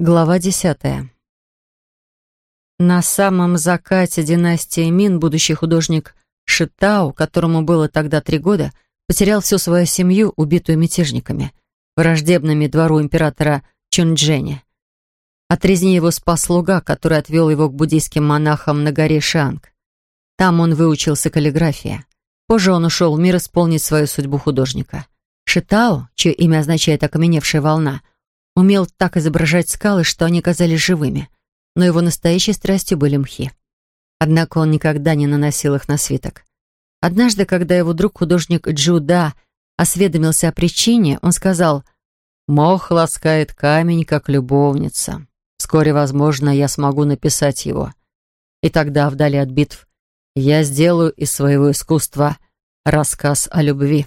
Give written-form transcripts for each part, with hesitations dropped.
Глава 10. На самом закате династии Мин будущий художник Шитау, которому было тогда 3 года, потерял всю свою семью, убитую мятежниками, враждебными двору императора Чунчжэня. От резни его спас слуга, который отвел его к буддийским монахам на горе Шианг. Там он выучился каллиграфии. Позже он ушел в мир исполнить свою судьбу художника. Шитау, чье имя означает «окаменевшая волна», умел так изображать скалы, что они казались живыми, но его настоящей страстью были мхи. Однако он никогда не наносил их на свиток. Однажды, когда его друг, художник Джу Да, осведомился о причине, он сказал: «Мох ласкает камень, как любовница. Вскоре, возможно, я смогу написать его. И тогда, вдали от битв, я сделаю из своего искусства рассказ о любви».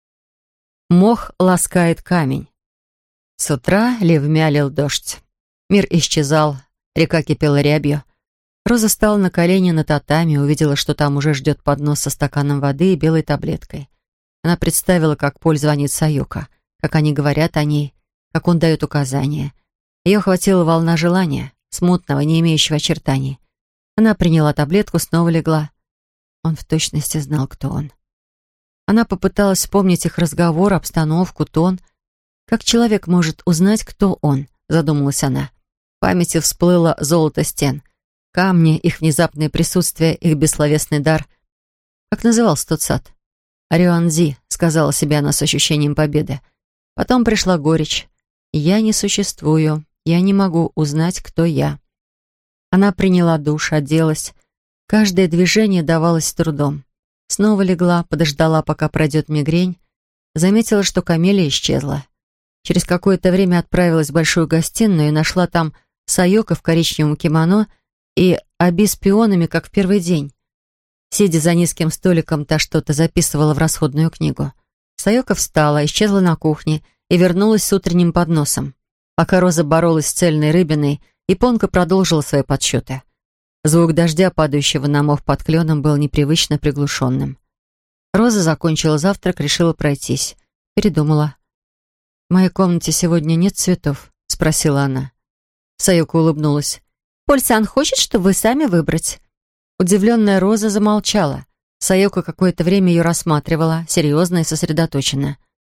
Мох ласкает камень. С утра ливмя лил дождь. Мир исчезал, река кипела рябью. Роза встала на колени на татами, увидела, что там уже ждет поднос со стаканом воды и белой таблеткой. Она представила, как Поль звонит Сайоко, как они говорят о ней, как он дает указания. Ее охватила волна желания, смутного, не имеющего очертаний. Она приняла таблетку, снова легла. Он в точности знал, кто он. Она попыталась вспомнить их разговор, обстановку, тон. «Как человек может узнать, кто он?» — задумалась она. В памяти всплыло золото стен, камни, их внезапное присутствие, их бессловесный дар. Как назывался тот сад? «Рюанзи», — сказала себе она с ощущением победы. Потом пришла горечь. «Я не существую, я не могу узнать, кто я». Она приняла душ, оделась. Каждое движение давалось с трудом. Снова легла, подождала, пока пройдет мигрень. Заметила, что камелия исчезла. Через какое-то время отправилась в большую гостиную и нашла там Сайоко в коричневом кимоно и Аби с пионами, как в первый день. Сидя за низким столиком, та что-то записывала в расходную книгу. Сайоко встала, исчезла на кухне и вернулась с утренним подносом. Пока Роза боролась с цельной рыбиной, японка продолжила свои подсчеты. Звук дождя, падающего на мох под кленом, был непривычно приглушенным. Роза закончила завтрак, решила пройтись. Передумала. «В моей комнате сегодня нет цветов?» — спросила она. Сайоко улыбнулась. «Поль-сан хочет, чтобы вы сами выбрать?» Удивленная Роза замолчала. Сайоко какое-то время ее рассматривала, серьезно и сосредоточенно.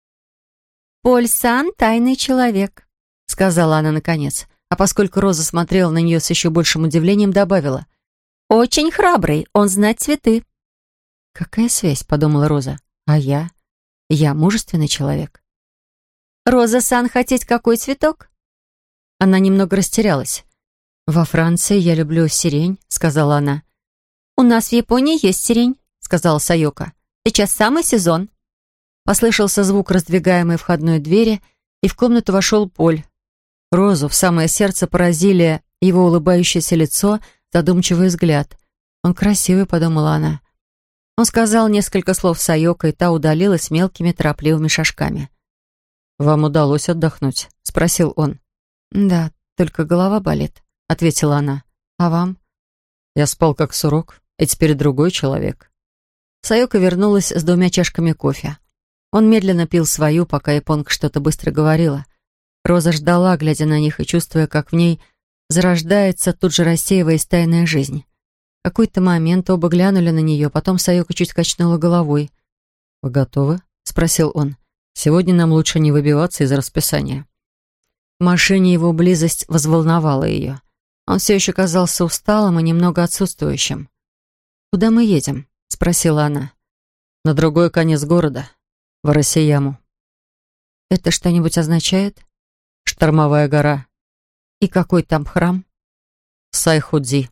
«Поль-сан — тайный человек», — сказала она наконец. А поскольку Роза смотрела на нее с еще большим удивлением, добавила: «Очень храбрый, он знает цветы». «Какая связь?» — подумала Роза. «А я? Я мужественный человек». «Роза-сан, хотеть какой цветок?» Она немного растерялась. «Во Франции я люблю сирень», — сказала она. «У нас в Японии есть сирень», — сказала Сайоко. «Сейчас самый сезон». Послышался звук раздвигаемой входной двери, и в комнату вошел Поль. Розу в самое сердце поразили его улыбающееся лицо, задумчивый взгляд. «Он красивый», — подумала она. Он сказал несколько слов Сайоко, и та удалилась мелкими торопливыми шажками. «Вам удалось отдохнуть?» — спросил он. «Да, только голова болит», — ответила она. «А вам?» «Я спал как сурок, и теперь другой человек». Сайоко вернулась с 2 чашками кофе. Он медленно пил свою, пока японка что-то быстро говорила. Роза ждала, глядя на них и чувствуя, как в ней зарождается, тут же рассеиваясь тайная жизнь. В какой-то момент оба глянули на нее, потом Сайоко чуть качнула головой. «Вы готовы?» — спросил он. «Сегодня нам лучше не выбиваться из расписания». В машине его близость взволновала ее. Он все еще казался усталым и немного отсутствующим. «Куда мы едем?» — спросила она. «На другой конец города, в Арасияму». «Это что-нибудь означает?» «Штормовая гора». «И какой там храм?» «Сайходзи».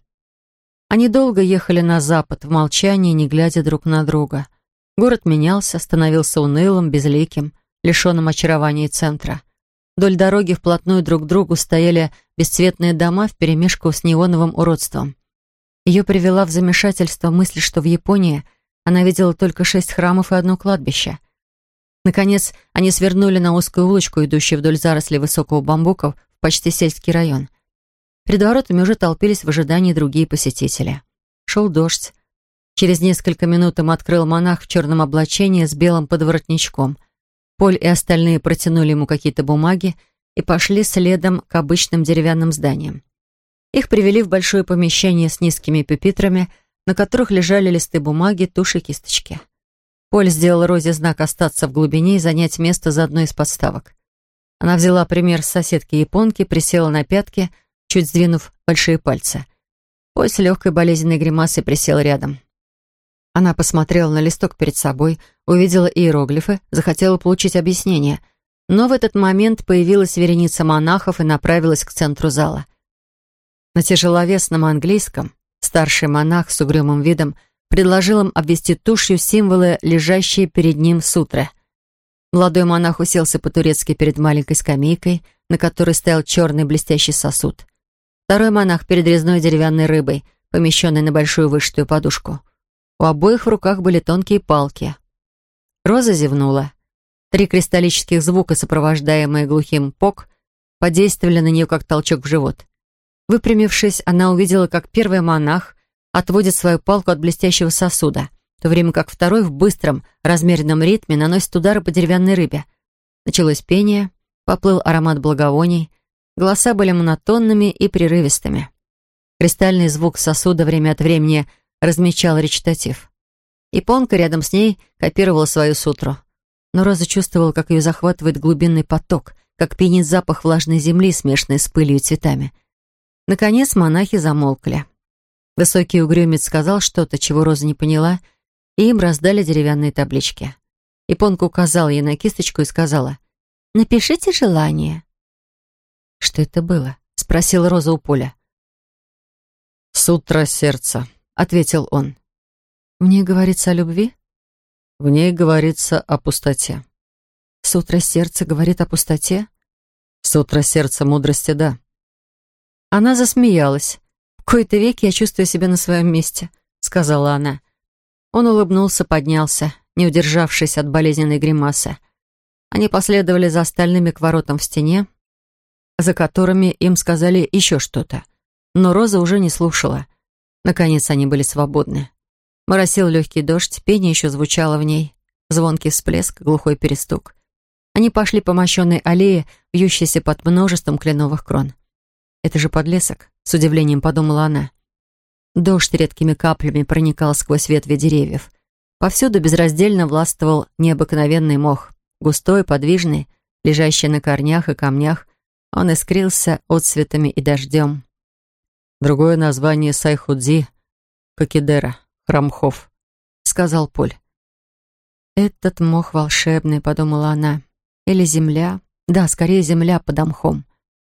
Они долго ехали на запад, в молчании, не глядя друг на друга. Город менялся, становился унылым, безликим, лишенным очарования центра. Вдоль дороги вплотную друг к другу стояли бесцветные дома вперемешку с неоновым уродством. Ее привела в замешательство мысль, что в Японии она видела только 6 храмов и 1 кладбище. Наконец, они свернули на узкую улочку, идущую вдоль зарослей высокого бамбука в почти сельский район. Перед воротами уже толпились в ожидании другие посетители. Шел дождь. Через несколько минут им открыл монах в черном облачении с белым подворотничком. Поль и остальные протянули ему какие-то бумаги, и пошли следом к обычным деревянным зданиям. Их привели в большое помещение с низкими пюпитрами, на которых лежали листы бумаги, туши, кисточки. Поль сделал Розе знак остаться в глубине и занять место за одной из подставок. Она взяла пример с соседки-японки, присела на пятки, чуть сдвинув большие пальцы. Поль с легкой болезненной гримасой присел рядом. Она посмотрела на листок перед собой, увидела иероглифы, захотела получить объяснение. Но в этот момент появилась вереница монахов и направилась к центру зала. На тяжеловесном английском старший монах с угрюмым видом предложил им обвести тушью символы, лежащие перед ним сутры. Молодой монах уселся по-турецки перед маленькой скамейкой, на которой стоял черный блестящий сосуд. Второй монах перед резной деревянной рыбой, помещенной на большую вышитую подушку. У обоих в руках были тонкие палки. Роза зевнула. 3 кристаллических звука, сопровождаемые глухим «пок», подействовали на нее как толчок в живот. Выпрямившись, она увидела, как первый монах отводит свою палку от блестящего сосуда, в то время как второй в быстром, размеренном ритме наносит удары по деревянной рыбе. Началось пение, поплыл аромат благовоний, голоса были монотонными и прерывистыми. Кристальный звук сосуда время от времени размечал речитатив. Японка рядом с ней копировала свою сутру. Но Роза чувствовала, как ее захватывает глубинный поток, как пьянит запах влажной земли, смешанный с пылью и цветами. Наконец монахи замолкли. Высокий угрюмец сказал что-то, чего Роза не поняла, и им раздали деревянные таблички. Японка указала ей на кисточку и сказала: «Напишите желание». «Что это было?» — спросила Роза у Поля. «Сутра сердца», — ответил он. «В ней говорится о любви?» «В ней говорится о пустоте». «Сутра сердца говорит о пустоте?» «Сутра сердца мудрости, да». Она засмеялась. «В кои-то веки я чувствую себя на своем месте», — сказала она. Он улыбнулся, поднялся, не удержавшись от болезненной гримасы. Они последовали за остальными к воротам в стене, за которыми им сказали еще что-то. Но Роза уже не слушала. Наконец они были свободны. Моросил легкий дождь, пение еще звучало в ней. Звонкий всплеск, глухой перестук. Они пошли по мощенной аллее, вьющейся под множеством кленовых крон. «Это же подлесок», — с удивлением подумала она. Дождь редкими каплями проникал сквозь ветви деревьев. Повсюду безраздельно властвовал необыкновенный мох, густой, подвижный, лежащий на корнях и камнях. Он искрился отцветами и дождем. «Другое название Сайхудзи — Кокидера, храм Хов», — сказал Поль. «Этот мох волшебный», — подумала она. «Или земля? Да, скорее земля под мхом».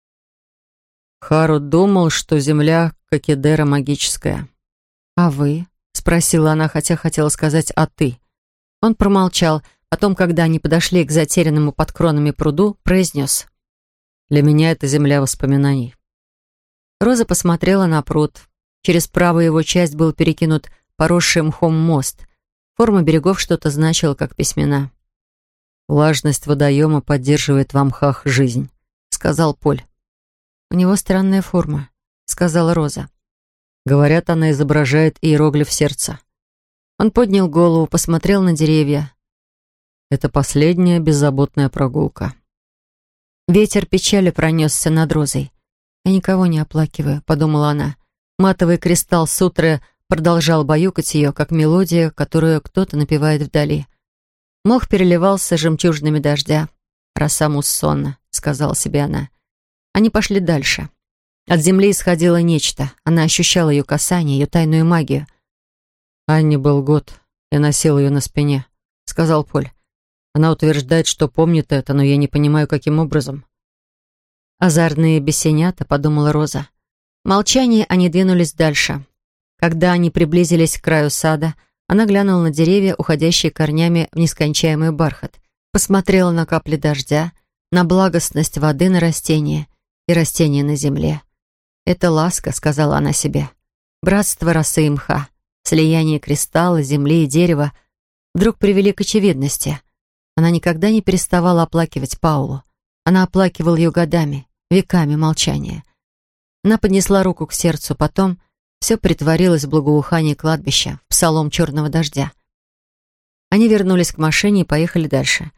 Хару думал, что земля Кокидера магическая. «А вы?» — спросила она, хотя хотела сказать «а ты?». Он промолчал, потом, когда они подошли к затерянному под кронами пруду, произнес: «Для меня это земля воспоминаний». Роза посмотрела на пруд. Через правую его часть был перекинут поросший мхом мост. Форма берегов что-то значила, как письмена. «Влажность водоема поддерживает в мхах жизнь», — сказал Поль. «У него странная форма», — сказала Роза. «Говорят, она изображает иероглиф сердца». Он поднял голову, посмотрел на деревья. «Это последняя беззаботная прогулка». Ветер печали пронесся над Розой. «Я никого не оплакиваю», — подумала она. Матовый кристалл сутры продолжал баюкать ее, как мелодия, которую кто-то напевает вдали. Мох переливался жемчужинами дождя. «Роса муссонна», — сказала себе она. Они пошли дальше. От земли исходило нечто. Она ощущала ее касание, ее тайную магию. «Анне был год. Я носил ее на спине», — сказал Поль. «Она утверждает, что помнит это, но я не понимаю, каким образом». «Озорные бесенята», — подумала Роза. В молчании они двинулись дальше. Когда они приблизились к краю сада, она глянула на деревья, уходящие корнями в нескончаемый бархат, посмотрела на капли дождя, на благостность воды на растения и растения на земле. «Это ласка», — сказала она себе. «Братство росы и мха, слияние кристалла, земли и дерева вдруг привели к очевидности. Она никогда не переставала оплакивать Паулу. Она оплакивала ее годами, веками молчания. Она поднесла руку к сердцу, потом все притворилось в благоухании кладбища, в псалом черного дождя. Они вернулись к машине и поехали дальше.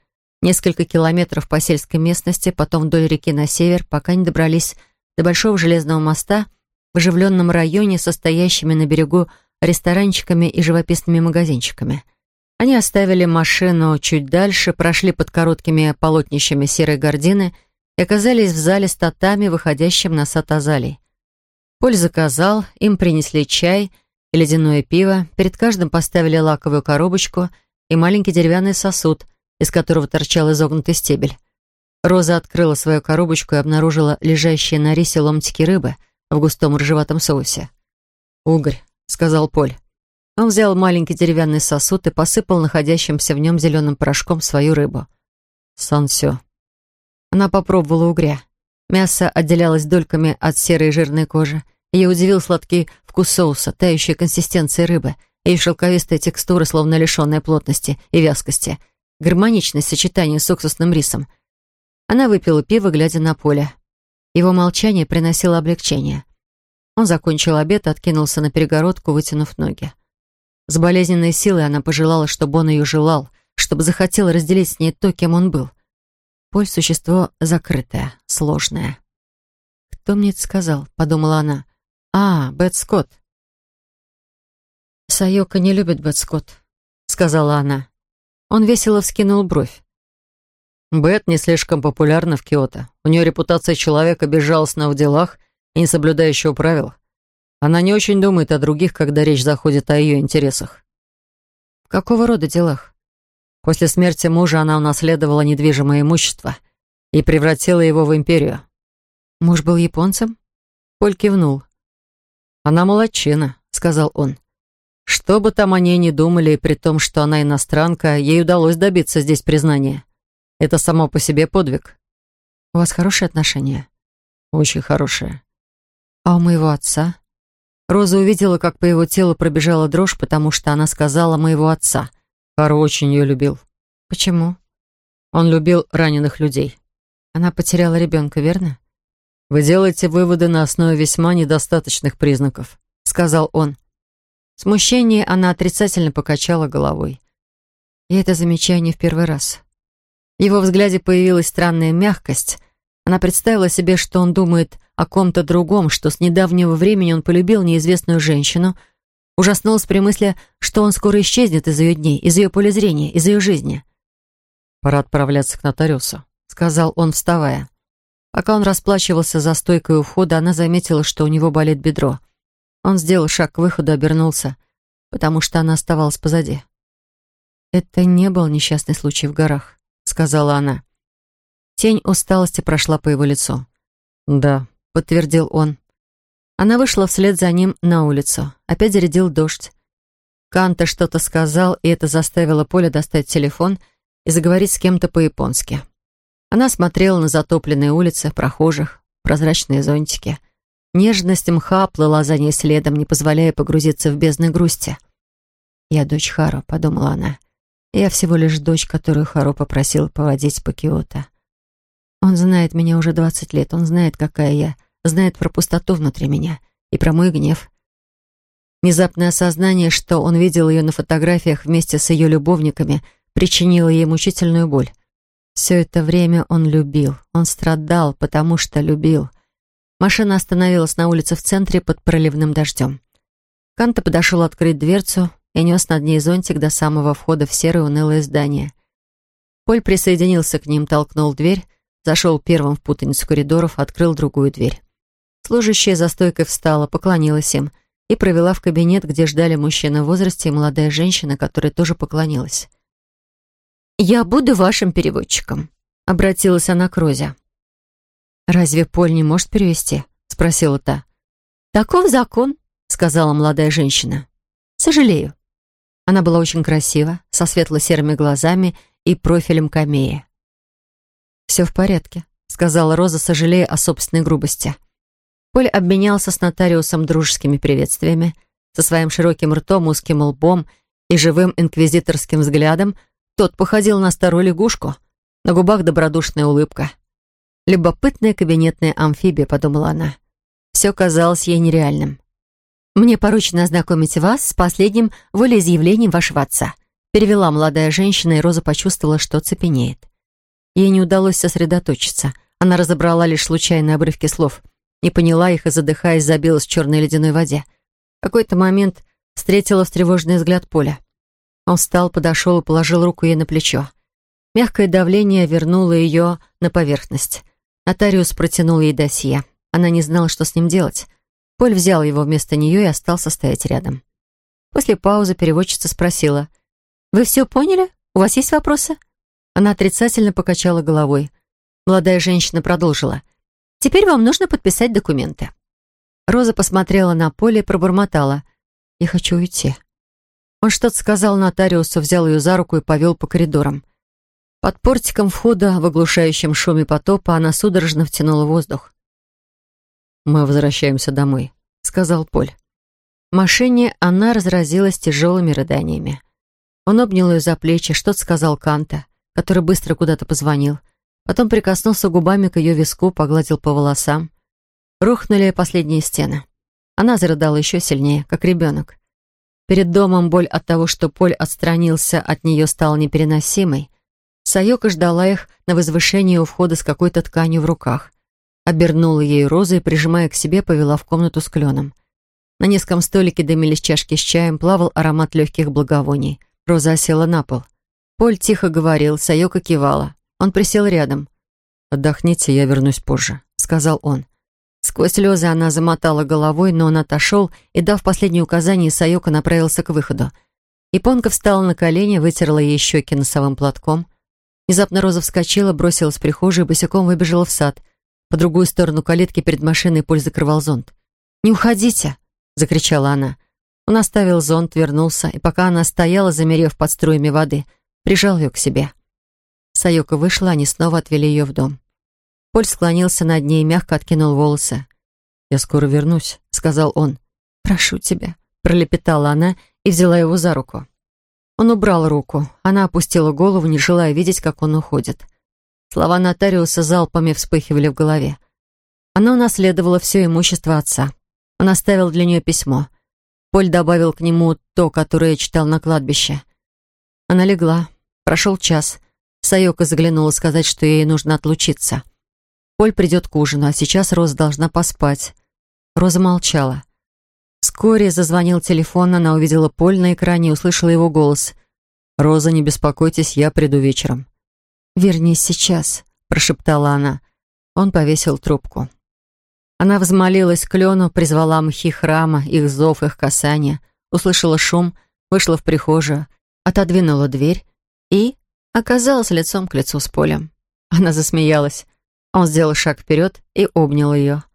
Несколько километров по сельской местности, потом вдоль реки на север, пока не добрались до большого железного моста в оживленном районе, состоящими на берегу ресторанчиками и живописными магазинчиками. Они оставили машину чуть дальше, прошли под короткими полотнищами серой гардины и оказались в зале с татами, выходящим на сад азалий. Поль заказал, им принесли чай и ледяное пиво, перед каждым поставили лаковую коробочку и маленький деревянный сосуд, из которого торчал изогнутый стебель. Роза открыла свою коробочку и обнаружила лежащие на рисе ломтики рыбы в густом рыжеватом соусе. «Угорь», — сказал Поль. Он взял маленький деревянный сосуд и посыпал находящимся в нем зеленым порошком свою рыбу. «Сансё». Она попробовала угря. Мясо отделялось дольками от серой жирной кожи. Ее удивил сладкий вкус соуса, тающая консистенция рыбы, и шелковистая текстура, словно лишенная плотности и вязкости, гармоничность сочетания с уксусным рисом. Она выпила пиво, глядя на Поля. Его молчание приносило облегчение. Он закончил обед, откинулся на перегородку, вытянув ноги. С болезненной силой она пожелала, чтобы он ее желал, чтобы захотел разделить с ней то, кем он был. Поль — существо закрытое, сложное. «Кто мне это сказал?» — подумала она. Бет Скотт». «Сайока не любит Бет Скотт», — сказала она. Он весело вскинул бровь. Бет не слишком популярна в Киото. У нее репутация человека безжалостного в делах и не соблюдающего правил. Она не очень думает о других, когда речь заходит о ее интересах. В какого рода делах? После смерти мужа она унаследовала недвижимое имущество и превратила его в империю. Муж был японцем? Поль кивнул. «Она молодчина», — сказал он. «Что бы там о ней ни думали, и при том, что она иностранка, ей удалось добиться здесь признания. Это само по себе подвиг». «У вас хорошие отношения?» «Очень хорошие». «А у моего отца?» Роза увидела, как по его телу пробежала дрожь, потому что она сказала «моего отца». Каро очень ее любил. «Почему?» «Он любил раненых людей». «Она потеряла ребенка, верно?» «Вы делаете выводы на основе весьма недостаточных признаков», — сказал он. В смущении она отрицательно покачала головой. Я это замечаю не в первый раз. В его взгляде появилась странная мягкость. Она представила себе, что он думает о ком-то другом, что с недавнего времени он полюбил неизвестную женщину, ужаснулась при мысли, что он скоро исчезнет из ее дней, из ее поля зрения, из ее жизни. «Пора отправляться к нотариусу», — сказал он, вставая. Пока он расплачивался за стойкой у входа, она заметила, что у него болит бедро. Он сделал шаг к выходу, обернулся, потому что она оставалась позади. «Это не был несчастный случай в горах», — сказала она. Тень усталости прошла по его лицу. «Да», — подтвердил он. Она вышла вслед за ним на улицу. Опять зарядил дождь. Канта что-то сказал, и это заставило Поля достать телефон и заговорить с кем-то по-японски. Она смотрела на затопленные улицы, прохожих, прозрачные зонтики. Нежность мха плыла за ней следом, не позволяя погрузиться в бездны грусти. «Я дочь Харо», — подумала она. «Я всего лишь дочь, которую Харо попросил поводить по Киото. Он знает меня уже 20 лет, он знает, какая я, знает про пустоту внутри меня и про мой гнев». Внезапное осознание, что он видел ее на фотографиях вместе с ее любовниками, причинило ей мучительную боль. Все это время он любил, он страдал, потому что любил. Машина остановилась на улице в центре под проливным дождем. Канта подошел открыть дверцу и нес над ней зонтик до самого входа в серое унылое здание. Поль присоединился к ним, толкнул дверь, зашел первым в путаницу коридоров, открыл другую дверь. Служащая за стойкой встала, поклонилась им и провела в кабинет, где ждали мужчина в возрасте и молодая женщина, которая тоже поклонилась. «Я буду вашим переводчиком», — обратилась она к Розе. «Разве Поль не может перевести?» — спросила та. «Таков закон», — сказала молодая женщина. «Сожалею». Она была очень красива, со светло-серыми глазами и профилем камеи. «Все в порядке», — сказала Роза, сожалея о собственной грубости. Поль обменялся с нотариусом дружескими приветствиями, со своим широким ртом, узким лбом и живым инквизиторским взглядом. Тот походил на старую лягушку, на губах добродушная улыбка. «Любопытная кабинетная амфибия», — подумала она. Все казалось ей нереальным. «Мне поручено ознакомить вас с последним волеизъявлением вашего отца», перевела молодая женщина, и Роза почувствовала, что цепенеет. Ей не удалось сосредоточиться. Она разобрала лишь случайные обрывки слов, не поняла их и, задыхаясь, забилась в черной ледяной воде. В какой-то момент встретила встревоженный взгляд Поля. Он встал, подошел и положил руку ей на плечо. Мягкое давление вернуло ее на поверхность. Нотариус протянул ей досье. Она не знала, что с ним делать. Поль взял его вместо нее и остался стоять рядом. После паузы переводчица спросила: «Вы все поняли? У вас есть вопросы?» Она отрицательно покачала головой. Молодая женщина продолжила: «Теперь вам нужно подписать документы». Роза посмотрела на Поля и пробормотала: «Я хочу уйти». Он что-то сказал нотариусу, взял ее за руку и повел по коридорам. Под портиком входа, в оглушающем шуме потопа, она судорожно втянула воздух. «Мы возвращаемся домой», — сказал Поль. В машине она разразилась тяжелыми рыданиями. Он обнял ее за плечи, что-то сказал Канта, который быстро куда-то позвонил. Потом прикоснулся губами к ее виску, погладил по волосам. Рухнули последние стены. Она зарыдала еще сильнее, как ребенок. Перед домом боль от того, что Поль отстранился от нее, стала непереносимой. Сайока ждала их на возвышении у входа с какой-то тканью в руках. Обернула ей Розу и, прижимая к себе, повела в комнату с кленом. На низком столике дымились чашки с чаем, плавал аромат легких благовоний. Роза осела на пол. Поль тихо говорил, Сайока кивала. Он присел рядом. «Отдохните, я вернусь позже», — сказал он. Сквозь слезы она замотала головой, но он отошел и, дав последнее указание, Сайока направился к выходу. Японка встала на колени, вытерла ей щеки носовым платком. Внезапно Роза вскочила, бросилась в прихожую и босиком выбежала в сад. По другую сторону калитки перед машиной Поль закрывал зонт. «Не уходите!» — закричала она. Он оставил зонт, вернулся, и пока она стояла, замерев под струями воды, прижал ее к себе. Сайока вышла, они снова отвели ее в дом. Поль склонился над ней и мягко откинул волосы. «Я скоро вернусь», — сказал он. «Прошу тебя», — пролепетала она и взяла его за руку. Он убрал руку. Она опустила голову, не желая видеть, как он уходит. Слова нотариуса залпами вспыхивали в голове. Она унаследовала все имущество отца. Он оставил для нее письмо. Поль добавил к нему то, которое читал на кладбище. Она легла. Прошел час. Сайока заглянула сказать, что ей нужно отлучиться. Поль придет к ужину, а сейчас Роза должна поспать. Роза молчала. Вскоре зазвонил телефон, она увидела Поль на экране и услышала его голос. «Роза, не беспокойтесь, я приду вечером». «Вернись сейчас», — прошептала она. Он повесил трубку. Она взмолилась к клену, призвала мхи храма, их зов, их касание, услышала шум, вышла в прихожую, отодвинула дверь и оказалась лицом к лицу с Полем. Она засмеялась. Он сделал шаг вперед и обнял ее.